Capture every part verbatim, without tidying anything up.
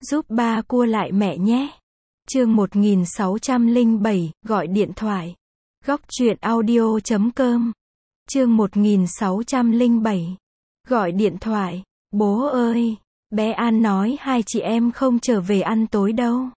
Giúp ba cua lại mẹ nhé. Chương một nghìn sáu trăm lẻ bảy, gọi điện thoại. Góc truyện audio chấm com. Chương một nghìn sáu trăm lẻ bảy. Gọi điện thoại. Bố ơi, bé An nói hai chị em không trở về ăn tối đâu.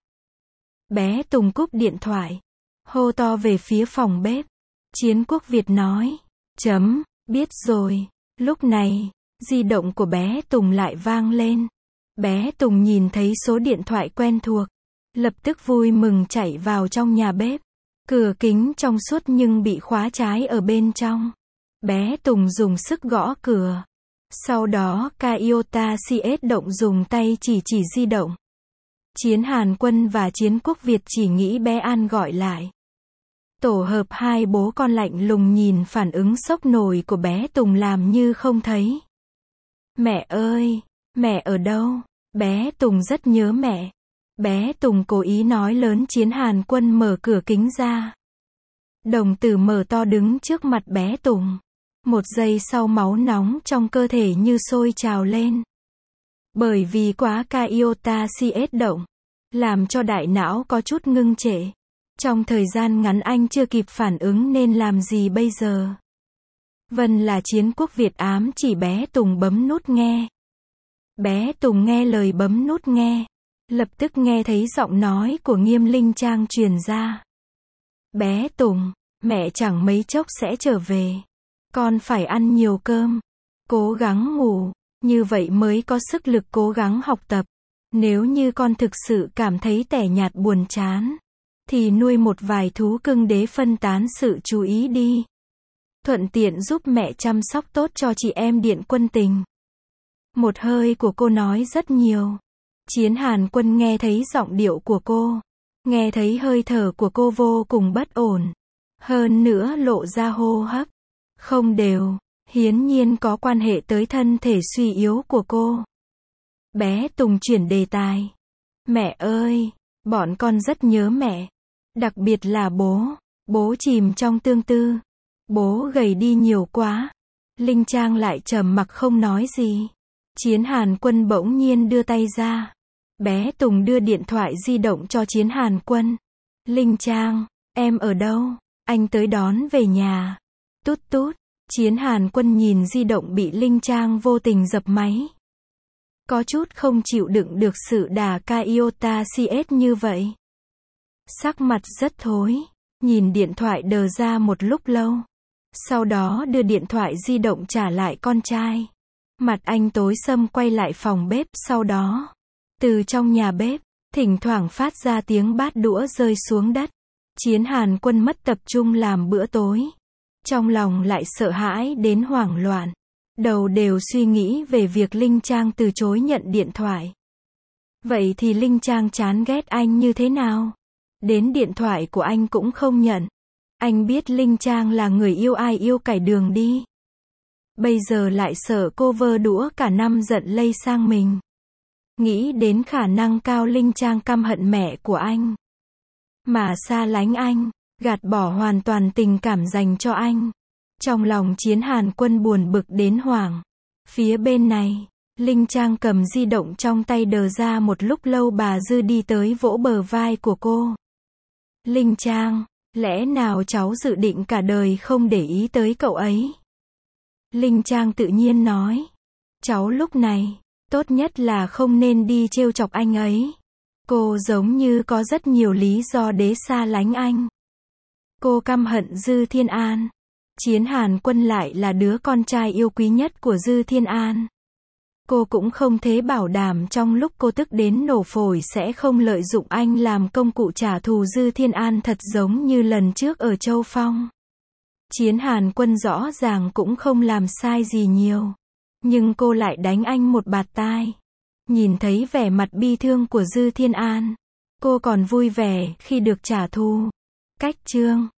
Bé Tùng cúp điện thoại, hô to về phía phòng bếp. Chiến Quốc Việt nói, chấm, biết rồi. Lúc này, di động của bé Tùng lại vang lên. Bé Tùng nhìn thấy số điện thoại quen thuộc, lập tức vui mừng chạy vào trong nhà bếp. Cửa kính trong suốt nhưng bị khóa trái ở bên trong. Bé Tùng dùng sức gõ cửa. Sau đó Toyota xê ét động dùng tay chỉ chỉ di động. Chiến Hàn Quân và Chiến Quốc Việt chỉ nghĩ bé An gọi lại. Tổ hợp hai bố con lạnh lùng nhìn phản ứng sốc nổi của bé Tùng làm như không thấy. Mẹ ơi, mẹ ở đâu? Bé Tùng rất nhớ mẹ. Bé Tùng cố ý nói lớn. Chiến Hàn Quân mở cửa kính ra. Đồng tử mở to đứng trước mặt bé Tùng. Một giây sau máu nóng trong cơ thể như sôi trào lên. Bởi vì quá Toyota xê ét động, làm cho đại não có chút ngưng trệ. Trong thời gian ngắn anh chưa kịp phản ứng nên làm gì bây giờ. Vân là Chiến Quốc Việt ám chỉ bé Tùng bấm nút nghe. Bé Tùng nghe lời bấm nút nghe. Lập tức nghe thấy giọng nói của Nghiêm Linh Trang truyền ra. Bé Tùng, mẹ chẳng mấy chốc sẽ trở về. Con phải ăn nhiều cơm. Cố gắng ngủ. Như vậy mới có sức lực cố gắng học tập. Nếu như con thực sự cảm thấy tẻ nhạt buồn chán, thì nuôi một vài thú cưng để phân tán sự chú ý đi. Thuận tiện giúp mẹ chăm sóc tốt cho chị em Điện Quân Tình. Một hơi của cô nói rất nhiều. Chiến Hàn Quân nghe thấy giọng điệu của cô. Nghe thấy hơi thở của cô vô cùng bất ổn. Hơn nữa lộ ra hô hấp không đều. Hiển nhiên có quan hệ tới thân thể suy yếu của cô. Bé Tùng chuyển đề tài. Mẹ ơi, bọn con rất nhớ mẹ. Đặc biệt là bố. Bố chìm trong tương tư. Bố gầy đi nhiều quá. Linh Trang lại trầm mặc không nói gì. Chiến Hàn Quân bỗng nhiên đưa tay ra. Bé Tùng đưa điện thoại di động cho Chiến Hàn Quân. Linh Trang, em ở đâu? Anh tới đón về nhà. Tút tút. Chiến Hàn Quân nhìn di động bị Linh Trang vô tình dập máy. Có chút không chịu đựng được sự đà Toyota xê ét như vậy. Sắc mặt rất thối. Nhìn điện thoại đờ ra một lúc lâu. Sau đó đưa điện thoại di động trả lại con trai. Mặt anh tối sầm quay lại phòng bếp. Sau đó, từ trong nhà bếp, thỉnh thoảng phát ra tiếng bát đũa rơi xuống đất. Chiến Hàn Quân mất tập trung làm bữa tối. Trong lòng lại sợ hãi đến hoảng loạn. Đầu đều suy nghĩ về việc Linh Trang từ chối nhận điện thoại. Vậy thì Linh Trang chán ghét anh như thế nào? Đến điện thoại của anh cũng không nhận. Anh biết Linh Trang là người yêu ai yêu cải đường đi. Bây giờ lại sợ cô vơ đũa cả năm giận lây sang mình. Nghĩ đến khả năng cao Linh Trang căm hận mẹ của anh. Mà xa lánh anh. Gạt bỏ hoàn toàn tình cảm dành cho anh. Trong lòng Chiến Hàn Quân buồn bực đến hoảng. Phía bên này, Linh Trang cầm di động trong tay đờ ra một lúc lâu. Bà Dư đi tới vỗ bờ vai của cô. Linh Trang, lẽ nào cháu dự định cả đời không để ý tới cậu ấy? Linh Trang tự nhiên nói. Cháu lúc này, tốt nhất là không nên đi trêu chọc anh ấy. Cô giống như có rất nhiều lý do để xa lánh anh. Cô căm hận Dư Thiên An. Chiến Hàn Quân lại là đứa con trai yêu quý nhất của Dư Thiên An. Cô cũng không thể bảo đảm trong lúc cô tức đến nổ phổi sẽ không lợi dụng anh làm công cụ trả thù Dư Thiên An thật giống như lần trước ở Châu Phong. Chiến Hàn Quân rõ ràng cũng không làm sai gì nhiều. Nhưng cô lại đánh anh một bạt tai. Nhìn thấy vẻ mặt bi thương của Dư Thiên An. Cô còn vui vẻ khi được trả thù. Cách chương